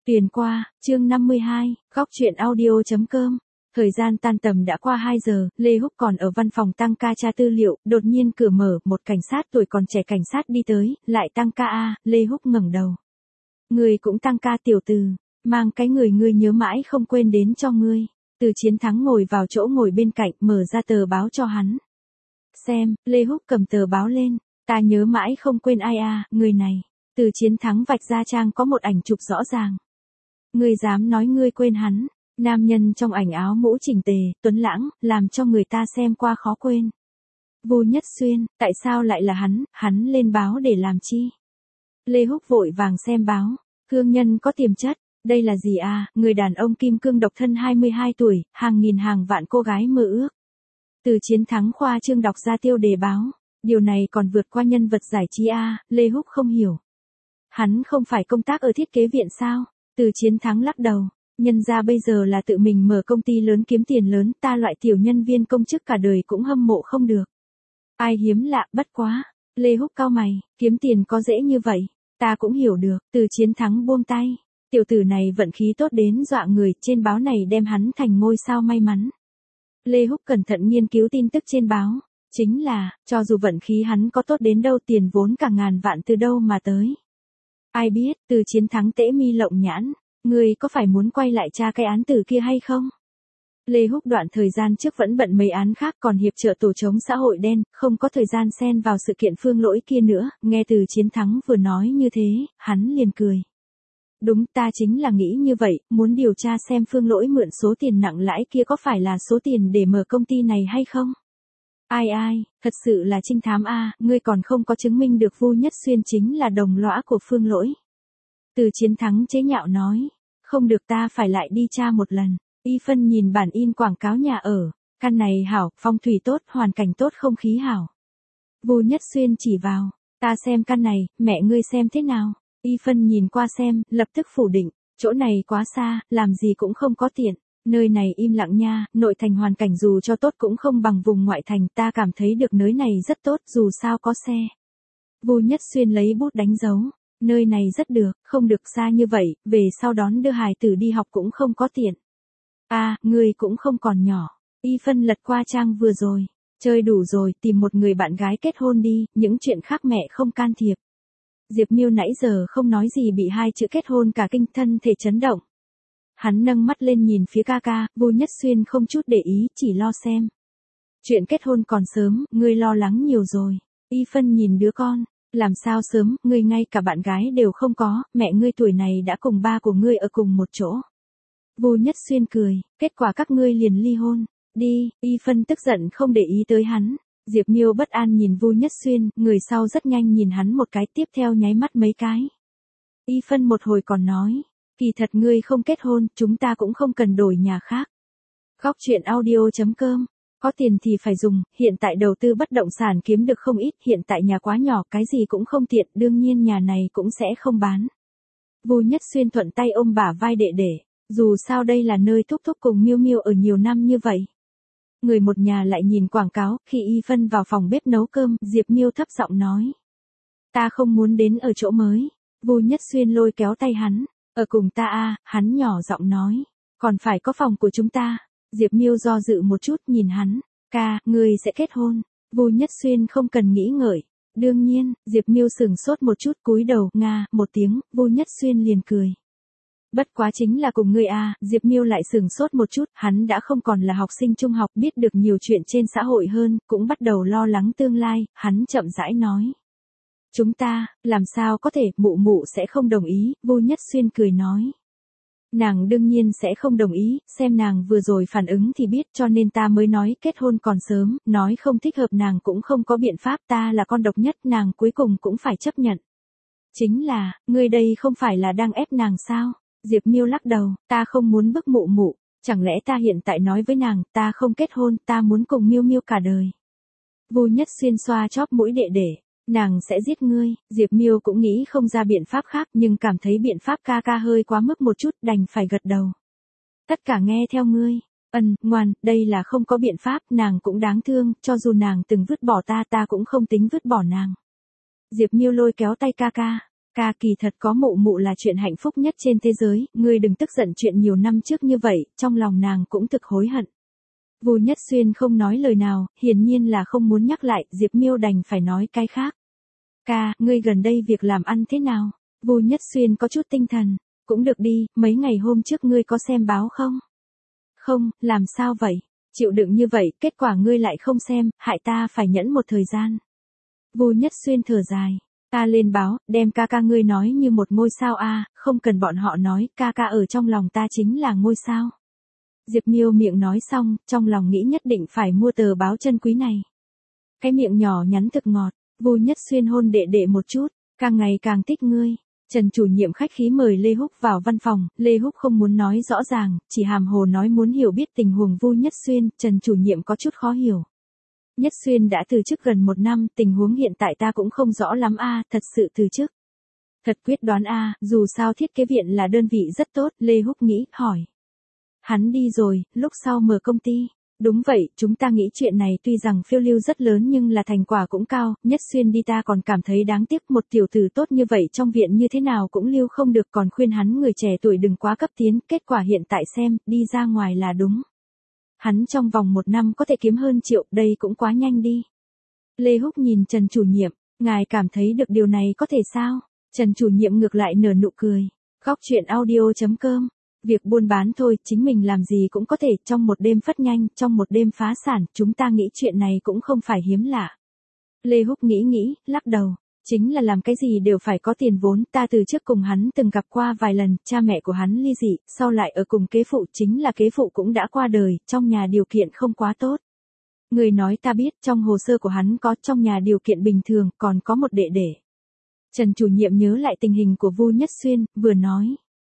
Tuyền qua, chương 52, góc truyện audio.com. Thời gian tan tầm đã qua 2 giờ, Lê Húc còn ở văn phòng tăng ca tra tư liệu, đột nhiên cửa mở, một cảnh sát tuổi còn trẻ cảnh sát đi tới, lại tăng ca a, Lê Húc ngẩng đầu. Người cũng tăng ca tiểu từ, mang cái người ngươi nhớ mãi không quên đến cho ngươi. Từ Chiến Thắng ngồi vào chỗ ngồi bên cạnh, mở ra tờ báo cho hắn. Xem, Lê Húc cầm tờ báo lên, ta nhớ mãi không quên ai a, người này. Từ Chiến Thắng vạch ra trang có một ảnh chụp rõ ràng. Ngươi dám nói ngươi quên hắn, nam nhân trong ảnh áo mũ chỉnh tề, tuấn lãng, làm cho người ta xem qua khó quên. Vu Nhất Xuyên, tại sao lại là hắn lên báo để làm chi? Lê Húc vội vàng xem báo, cương nhân có tiềm chất, đây là gì à, người đàn ông kim cương độc thân 22 tuổi, hàng nghìn hàng vạn cô gái mơ ước. Từ Chiến Thắng khoa trương đọc ra tiêu đề báo, điều này còn vượt qua nhân vật giải trí a, Lê Húc không hiểu. Hắn không phải công tác ở thiết kế viện sao? Từ Chiến Thắng lắc đầu, nhân ra bây giờ là tự mình mở công ty lớn kiếm tiền lớn, ta loại tiểu nhân viên công chức cả đời cũng hâm mộ không được. Ai hiếm lạ, bất quá. Lê Húc cau mày, kiếm tiền có dễ như vậy, ta cũng hiểu được. Từ Chiến Thắng buông tay, tiểu tử này vận khí tốt đến dọa người, trên báo này đem hắn thành ngôi sao may mắn. Lê Húc cẩn thận nghiên cứu tin tức trên báo, chính là, cho dù vận khí hắn có tốt đến đâu, tiền vốn cả ngàn vạn từ đâu mà tới. Ai biết, Từ Chiến Thắng tễ mi lộng nhãn, ngươi có phải muốn quay lại tra cái án tử kia hay không? Lê Húc đoạn thời gian trước vẫn bận mấy án khác, còn hiệp trợ tổ chống xã hội đen, không có thời gian xen vào sự kiện Phương Lỗi kia nữa, nghe Từ Chiến Thắng vừa nói như thế, hắn liền cười. Đúng, ta chính là nghĩ như vậy, muốn điều tra xem Phương Lỗi mượn số tiền nặng lãi kia có phải là số tiền để mở công ty này hay không? Ai, thật sự là trinh thám a, ngươi còn không có chứng minh được Vu Nhất Xuyên chính là đồng lõa của Phương Lỗi. Từ Chiến Thắng chế nhạo nói, không được, ta phải lại đi tra một lần. Y Phân nhìn bản in quảng cáo nhà ở, căn này hảo, phong thủy tốt, hoàn cảnh tốt, không khí hảo. Vu Nhất Xuyên chỉ vào, ta xem căn này, mẹ ngươi xem thế nào? Y Phân nhìn qua xem, lập tức phủ định, chỗ này quá xa, làm gì cũng không có tiện. Nơi này im lặng nha, nội thành hoàn cảnh dù cho tốt cũng không bằng vùng ngoại thành, ta cảm thấy được nơi này rất tốt, dù sao có xe. Vu Nhất Xuyên lấy bút đánh dấu, nơi này rất được, không được xa như vậy, về sau đón đưa hài tử đi học cũng không có tiện. Ngươi cũng không còn nhỏ. Y Phân lật qua trang vừa rồi, chơi đủ rồi, tìm một người bạn gái kết hôn đi, những chuyện khác mẹ không can thiệp. Diệp Miêu nãy giờ không nói gì bị hai chữ kết hôn cả kinh, thân thể chấn động. Hắn nâng mắt lên nhìn phía ca ca, Vu Nhất Xuyên không chút để ý, chỉ lo xem. Chuyện kết hôn còn sớm, ngươi lo lắng nhiều rồi. Y Phân nhìn đứa con, làm sao sớm, ngươi ngay cả bạn gái đều không có, mẹ ngươi tuổi này đã cùng ba của ngươi ở cùng một chỗ. Vu Nhất Xuyên cười, kết quả các ngươi liền ly hôn, đi, Y Phân tức giận không để ý tới hắn. Diệp Miêu bất an nhìn Vu Nhất Xuyên, người sau rất nhanh nhìn hắn một cái, tiếp theo nháy mắt mấy cái. Y Phân một hồi còn nói, kỳ thật ngươi không kết hôn, chúng ta cũng không cần đổi nhà khác. Góc truyện audio.com, có tiền thì phải dùng, hiện tại đầu tư bất động sản kiếm được không ít, hiện tại nhà quá nhỏ, cái gì cũng không tiện, đương nhiên nhà này cũng sẽ không bán. Vu Nhất Xuyên thuận tay ôm bả vai đệ đệ, dù sao đây là nơi Thúc Thúc cùng Miêu Miêu ở nhiều năm như vậy. Người một nhà lại nhìn quảng cáo, khi Y Phân vào phòng bếp nấu cơm, Diệp Miêu thấp giọng nói. Ta không muốn đến ở chỗ mới. Vu Nhất Xuyên lôi kéo tay hắn, ở cùng ta hắn nhỏ giọng nói. Còn phải có phòng của chúng ta. Diệp Miêu do dự một chút nhìn hắn, ca, ngươi sẽ kết hôn. Vu Nhất Xuyên không cần nghĩ ngợi. Đương nhiên, Diệp Miêu sửng sốt một chút, cúi đầu, một tiếng, Vu Nhất Xuyên liền cười. Bất quá chính là cùng ngươi Diệp Miêu lại sửng sốt một chút, hắn đã không còn là học sinh trung học, biết được nhiều chuyện trên xã hội hơn, cũng bắt đầu lo lắng tương lai, hắn chậm rãi nói. Chúng ta, làm sao có thể, mụ sẽ không đồng ý, Vu Nhất Xuyên cười nói. Nàng đương nhiên sẽ không đồng ý, xem nàng vừa rồi phản ứng thì biết, cho nên ta mới nói kết hôn còn sớm, nói không thích hợp nàng cũng không có biện pháp, ta là con độc nhất, nàng cuối cùng cũng phải chấp nhận. Chính là, ngươi đây không phải là đang ép nàng sao? Diệp Miêu lắc đầu, ta không muốn bức mụ, chẳng lẽ ta hiện tại nói với nàng, ta không kết hôn, ta muốn cùng Miêu Miêu cả đời. Vu Nhất Xuyên xoa chóp mũi đệ đệ, nàng sẽ giết ngươi. Diệp Miêu cũng nghĩ không ra biện pháp khác, nhưng cảm thấy biện pháp ca ca hơi quá mức một chút, đành phải gật đầu. Tất cả nghe theo ngươi. Ngoan, đây là không có biện pháp, nàng cũng đáng thương, cho dù nàng từng vứt bỏ ta cũng không tính vứt bỏ nàng. Diệp Miêu lôi kéo tay ca Ca kỳ thật có mụ mụ là chuyện hạnh phúc nhất trên thế giới, ngươi đừng tức giận chuyện nhiều năm trước như vậy, trong lòng nàng cũng thực hối hận. Vu Nhất Xuyên không nói lời nào, hiển nhiên là không muốn nhắc lại, Diệp Miêu đành phải nói cái khác. Ca, ngươi gần đây việc làm ăn thế nào? Vu Nhất Xuyên có chút tinh thần. Cũng được đi, mấy ngày hôm trước ngươi có xem báo không? Không, làm sao vậy? Chịu đựng như vậy, kết quả ngươi lại không xem, hại ta phải nhẫn một thời gian. Vu Nhất Xuyên thở dài. Ta lên báo, đem ca ca ngươi nói như một ngôi sao a, không cần bọn họ nói, ca ca ở trong lòng ta chính là ngôi sao. Diệp Miêu miệng nói xong, trong lòng nghĩ nhất định phải mua tờ báo chân quý này. Cái miệng nhỏ nhắn thực ngọt, Vu Nhất Xuyên hôn đệ đệ một chút, càng ngày càng thích ngươi. Trần chủ nhiệm khách khí mời Lê Húc vào văn phòng, Lê Húc không muốn nói rõ ràng, chỉ hàm hồ nói muốn hiểu biết tình huống Vu Nhất Xuyên, Trần chủ nhiệm có chút khó hiểu. Nhất Xuyên đã từ chức gần 1 năm, tình huống hiện tại ta cũng không rõ lắm a, thật sự từ chức. Thật quyết đoán a, dù sao thiết kế viện là đơn vị rất tốt, Lê Húc nghĩ, hỏi. Hắn đi rồi, lúc sau mở công ty. Đúng vậy, chúng ta nghĩ chuyện này tuy rằng phiêu lưu rất lớn nhưng là thành quả cũng cao, Nhất Xuyên đi ta còn cảm thấy đáng tiếc, một tiểu tử tốt như vậy trong viện như thế nào cũng lưu không được, còn khuyên hắn người trẻ tuổi đừng quá cấp tiến, kết quả hiện tại xem, đi ra ngoài là đúng. Hắn trong vòng 1 năm có thể kiếm hơn triệu, đây cũng quá nhanh đi. Lê Húc nhìn Trần chủ nhiệm, ngài cảm thấy được điều này có thể sao? Trần chủ nhiệm ngược lại nở nụ cười. Góc chuyện audio.com. Việc buôn bán thôi, chính mình làm gì cũng có thể, trong một đêm phất nhanh, trong một đêm phá sản, chúng ta nghĩ chuyện này cũng không phải hiếm lạ. Lê Húc nghĩ, lắc đầu. Chính là làm cái gì đều phải có tiền vốn, ta từ trước cùng hắn từng gặp qua vài lần, cha mẹ của hắn ly dị, sau lại ở cùng kế phụ, chính là kế phụ cũng đã qua đời, trong nhà điều kiện không quá tốt. Người nói ta biết, trong hồ sơ của hắn có, trong nhà điều kiện bình thường, còn có một đệ đệ. Trần chủ nhiệm nhớ lại tình hình của Vu Nhất Xuyên, vừa nói.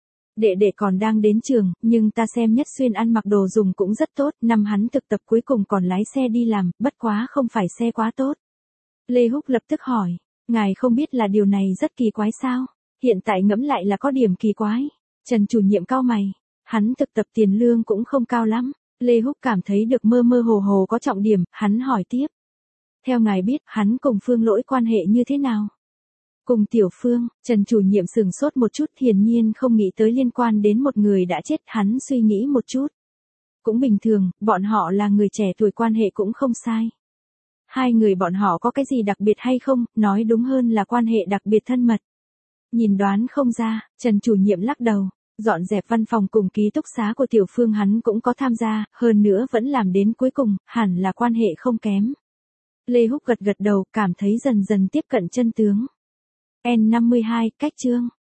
Đệ đệ còn đang đến trường, nhưng ta xem Nhất Xuyên ăn mặc đồ dùng cũng rất tốt, năm hắn thực tập cuối cùng còn lái xe đi làm, bất quá không phải xe quá tốt. Lê Húc lập tức hỏi. Ngài không biết là điều này rất kỳ quái sao? Hiện tại ngẫm lại là có điểm kỳ quái. Trần chủ nhiệm cau mày. Hắn thực tập tiền lương cũng không cao lắm. Lê Húc cảm thấy được mơ mơ hồ hồ có trọng điểm, hắn hỏi tiếp. Theo ngài biết, hắn cùng Phương Lỗi quan hệ như thế nào? Cùng Tiểu Phương, Trần chủ nhiệm sửng sốt một chút, hiển nhiên không nghĩ tới liên quan đến một người đã chết, hắn suy nghĩ một chút. Cũng bình thường, bọn họ là người trẻ tuổi, quan hệ cũng không sai. Hai người bọn họ có cái gì đặc biệt hay không, nói đúng hơn là quan hệ đặc biệt thân mật. Nhìn đoán không ra, Trần chủ nhiệm lắc đầu, dọn dẹp văn phòng cùng ký túc xá của Tiểu Phương hắn cũng có tham gia, hơn nữa vẫn làm đến cuối cùng, hẳn là quan hệ không kém. Lê Húc gật đầu, cảm thấy dần dần tiếp cận chân tướng. N52, cách chương.